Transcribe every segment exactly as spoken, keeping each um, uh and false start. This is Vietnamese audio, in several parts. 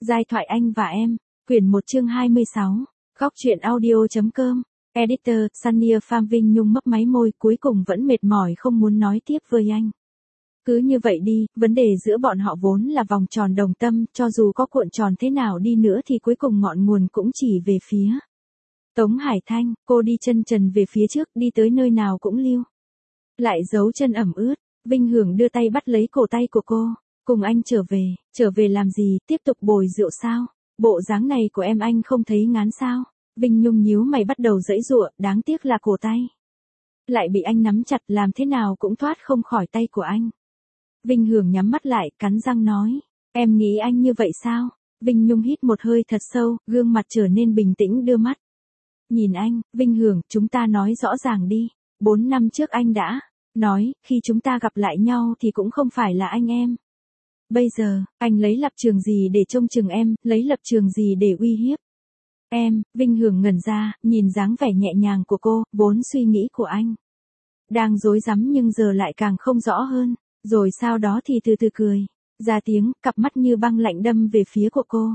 Giai thoại anh và em, quyển một chương hai mươi sáu, góc truyện audio.com, editor, Sunny Pham Vinh Nhung mấp máy môi cuối cùng vẫn mệt mỏi không muốn nói tiếp với anh. Cứ như vậy đi, vấn đề giữa bọn họ vốn là vòng tròn đồng tâm, cho dù có cuộn tròn thế nào đi nữa thì cuối cùng ngọn nguồn cũng chỉ về phía Tống Hải Thanh. Cô đi chân trần về phía trước, đi tới nơi nào cũng lưu lại dấu chân ẩm ướt. Vinh Hưởng đưa tay bắt lấy cổ tay của cô. Cùng anh trở về, trở về làm gì, tiếp tục bồi rượu sao? Bộ dáng này của em anh không thấy ngán sao? Vinh Nhung nhíu mày bắt đầu giãy giụa, đáng tiếc là cổ tay lại bị anh nắm chặt, làm thế nào cũng thoát không khỏi tay của anh. Vinh Hưởng nhắm mắt lại, cắn răng nói, em nghĩ anh như vậy sao? Vinh Nhung hít một hơi thật sâu, gương mặt trở nên bình tĩnh đưa mắt nhìn anh. Vinh Hưởng, chúng ta nói rõ ràng đi. Bốn năm trước anh đã nói, khi chúng ta gặp lại nhau thì cũng không phải là anh em. Bây giờ, anh lấy lập trường gì để trông chừng em, lấy lập trường gì để uy hiếp em? Vinh Hưởng ngẩn ra, nhìn dáng vẻ nhẹ nhàng của cô, vốn suy nghĩ của anh đang rối rắm nhưng giờ lại càng không rõ hơn. Rồi sau đó thì từ từ cười ra tiếng, cặp mắt như băng lạnh đâm về phía của cô.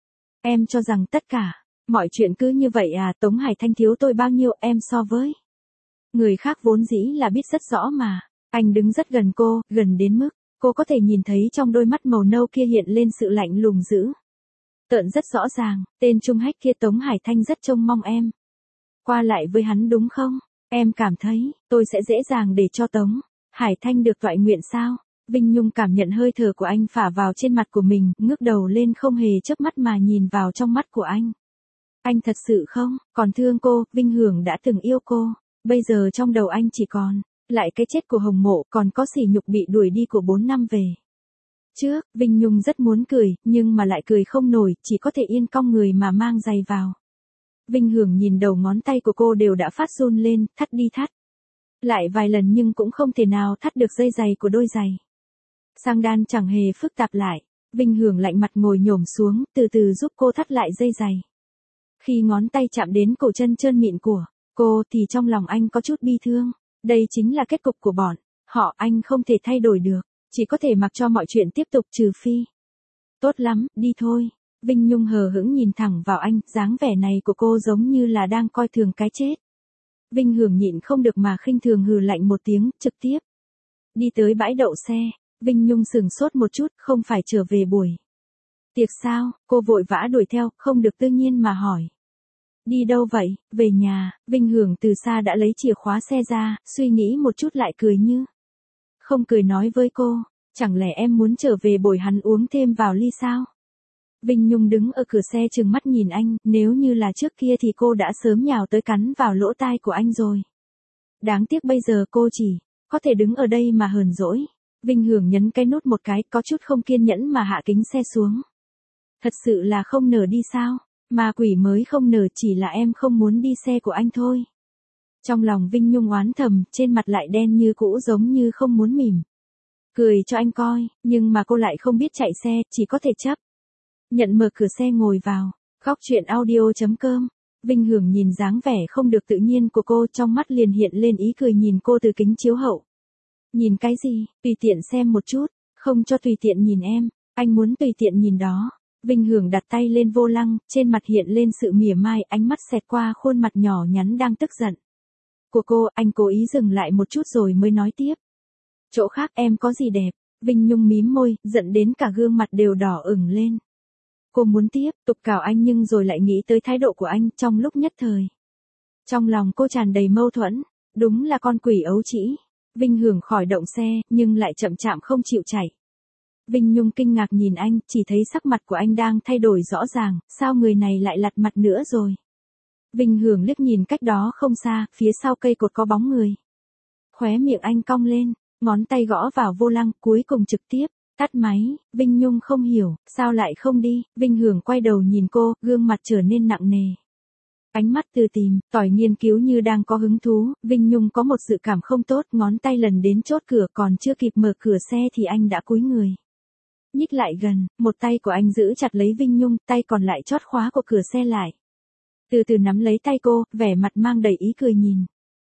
Em cho rằng tất cả mọi chuyện cứ như vậy à? Tống Hải Thanh thiếu tôi bao nhiêu, em so với người khác vốn dĩ là biết rất rõ mà. Anh đứng rất gần cô, gần đến mức cô có thể nhìn thấy trong đôi mắt màu nâu kia hiện lên sự lạnh lùng dữ tợn rất rõ ràng. Tên Trung Hách kia, Tống Hải Thanh rất trông mong em qua lại với hắn đúng không? Em cảm thấy tôi sẽ dễ dàng để cho Tống Hải Thanh được toại nguyện sao? Vinh Nhung cảm nhận hơi thở của anh phả vào trên mặt của mình, ngước đầu lên không hề chớp mắt mà nhìn vào trong mắt của anh. Anh thật sự không còn thương cô? Vinh Hưởng đã từng yêu cô, bây giờ trong đầu anh chỉ còn lại cái chết của Hồng Mộ, còn có sỉ nhục bị đuổi đi của bốn năm về trước. Vinh Nhung rất muốn cười, nhưng mà lại cười không nổi, chỉ có thể yên cong người mà mang giày vào. Vinh Hưởng nhìn đầu ngón tay của cô đều đã phát run lên, thắt đi thắt lại vài lần nhưng cũng không thể nào thắt được dây giày của đôi giày sang đan chẳng hề phức tạp lại. Vinh Hưởng lạnh mặt ngồi nhổm xuống, từ từ giúp cô thắt lại dây giày. Khi ngón tay chạm đến cổ chân trơn mịn của cô thì trong lòng anh có chút bi thương. Đây chính là kết cục của bọn họ, anh không thể thay đổi được, chỉ có thể mặc cho mọi chuyện tiếp tục, trừ phi. Tốt lắm, đi thôi. Vinh Nhung hờ hững nhìn thẳng vào anh, dáng vẻ này của cô giống như là đang coi thường cái chết. Vinh Hưởng nhịn không được mà khinh thường hừ lạnh một tiếng, trực tiếp đi tới bãi đậu xe. Vinh Nhung sừng sốt một chút, không phải trở về buổi tiệc sao? Cô vội vã đuổi theo, không được tự nhiên mà hỏi. Đi đâu vậy? Về nhà. Vinh Hưởng từ xa đã lấy chìa khóa xe ra, suy nghĩ một chút lại cười như không cười nói với cô, chẳng lẽ em muốn trở về bồi hắn uống thêm vào ly sao? Vinh Nhung đứng ở cửa xe trừng mắt nhìn anh, nếu như là trước kia thì cô đã sớm nhào tới cắn vào lỗ tai của anh rồi. Đáng tiếc bây giờ cô chỉ có thể đứng ở đây mà hờn dỗi. Vinh Hưởng nhấn cái nút một cái, có chút không kiên nhẫn mà hạ kính xe xuống. Thật sự là không nỡ đi sao? Ma quỷ mới không nở, chỉ là em không muốn đi xe của anh thôi. Trong lòng Vinh Nhung oán thầm, trên mặt lại đen như cũ giống như không muốn mỉm cười cho anh coi, nhưng mà cô lại không biết chạy xe, chỉ có thể chấp nhận mở cửa xe ngồi vào. Góc truyện audio.com. Vinh Hưởng nhìn dáng vẻ không được tự nhiên của cô, trong mắt liền hiện lên ý cười nhìn cô từ kính chiếu hậu. Nhìn cái gì? Tùy tiện xem một chút, không cho tùy tiện nhìn em, anh muốn tùy tiện nhìn đó. Vinh Hưởng đặt tay lên vô lăng, trên mặt hiện lên sự mỉa mai, ánh mắt xẹt qua khuôn mặt nhỏ nhắn đang tức giận của cô. Anh cố ý dừng lại một chút rồi mới nói tiếp. Chỗ khác em có gì đẹp? Vinh Nhung mím môi, giận đến cả gương mặt đều đỏ ửng lên. Cô muốn tiếp tục cào anh nhưng rồi lại nghĩ tới thái độ của anh, trong lúc nhất thời trong lòng cô tràn đầy mâu thuẫn. Đúng là con quỷ ấu trĩ. Vinh Hưởng khỏi động xe, nhưng lại chậm chạm không chịu chạy. Vinh Nhung kinh ngạc nhìn anh, chỉ thấy sắc mặt của anh đang thay đổi rõ ràng, sao người này lại lặt mặt nữa rồi? Vinh Hưởng liếc nhìn cách đó không xa, phía sau cây cột có bóng người. Khóe miệng anh cong lên, ngón tay gõ vào vô lăng, cuối cùng trực tiếp tắt máy. Vinh Nhung không hiểu, sao lại không đi? Vinh Hưởng quay đầu nhìn cô, gương mặt trở nên nặng nề. Ánh mắt từ tìm, tỏi nghiên cứu như đang có hứng thú. Vinh Nhung có một dự cảm không tốt, ngón tay lần đến chốt cửa, còn chưa kịp mở cửa xe thì anh đã cúi người nhích lại gần, một tay của anh giữ chặt lấy Vinh Nhung, tay còn lại chót khóa của cửa xe lại. Từ từ nắm lấy tay cô, vẻ mặt mang đầy ý cười nhìn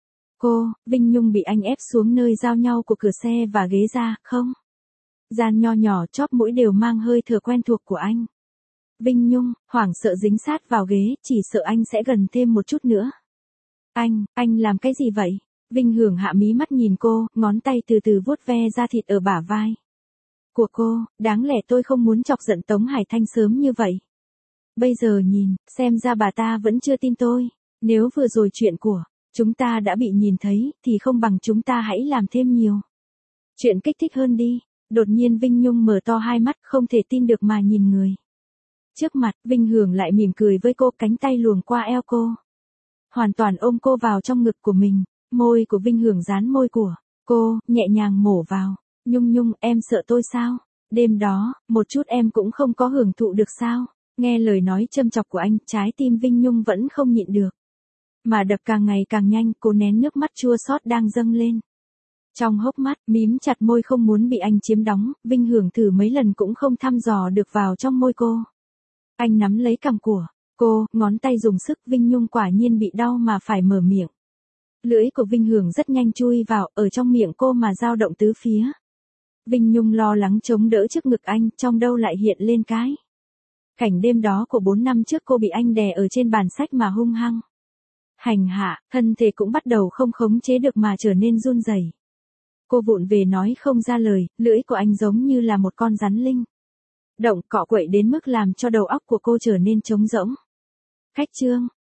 cô. Vinh Nhung bị anh ép xuống nơi giao nhau của cửa xe và ghế ra, không gian nho nhỏ chóp mũi đều mang hơi thở quen thuộc của anh. Vinh Nhung, hoảng sợ dính sát vào ghế, chỉ sợ anh sẽ gần thêm một chút nữa. Anh, anh làm cái gì vậy? Vinh Hưởng hạ mí mắt nhìn cô, ngón tay từ từ vuốt ve da thịt ở bả vai của cô, đáng lẽ tôi không muốn chọc giận Tống Hải Thanh sớm như vậy. Bây giờ nhìn, xem ra bà ta vẫn chưa tin tôi. Nếu vừa rồi chuyện của chúng ta đã bị nhìn thấy, thì không bằng chúng ta hãy làm thêm nhiều chuyện kích thích hơn đi. Đột nhiên Vinh Nhung mở to hai mắt, không thể tin được mà nhìn người trước mặt. Vinh Hưởng lại mỉm cười với cô, cánh tay luồn qua eo cô, hoàn toàn ôm cô vào trong ngực của mình. Môi của Vinh Hưởng dán môi của cô, nhẹ nhàng mổ vào. Nhung Nhung, em sợ tôi sao? Đêm đó, một chút em cũng không có hưởng thụ được sao? Nghe lời nói châm chọc của anh, trái tim Vinh Nhung vẫn không nhịn được mà đập càng ngày càng nhanh. Cô nén nước mắt chua xót đang dâng lên trong hốc mắt, mím chặt môi không muốn bị anh chiếm đóng. Vinh Hưởng thử mấy lần cũng không thăm dò được vào trong môi cô. Anh nắm lấy cằm của cô, ngón tay dùng sức. Vinh Nhung quả nhiên bị đau mà phải mở miệng. Lưỡi của Vinh Hưởng rất nhanh chui vào, ở trong miệng cô mà dao động tứ phía. Vinh Nhung lo lắng chống đỡ trước ngực anh, trong đâu lại hiện lên cái cảnh đêm đó của bốn năm trước cô bị anh đè ở trên bàn sách mà hung hăng hành hạ, thân thể cũng bắt đầu không khống chế được mà trở nên run rẩy. Cô vụng về nói không ra lời, lưỡi của anh giống như là một con rắn linh động cọ quậy đến mức làm cho đầu óc của cô trở nên trống rỗng. Khách trương,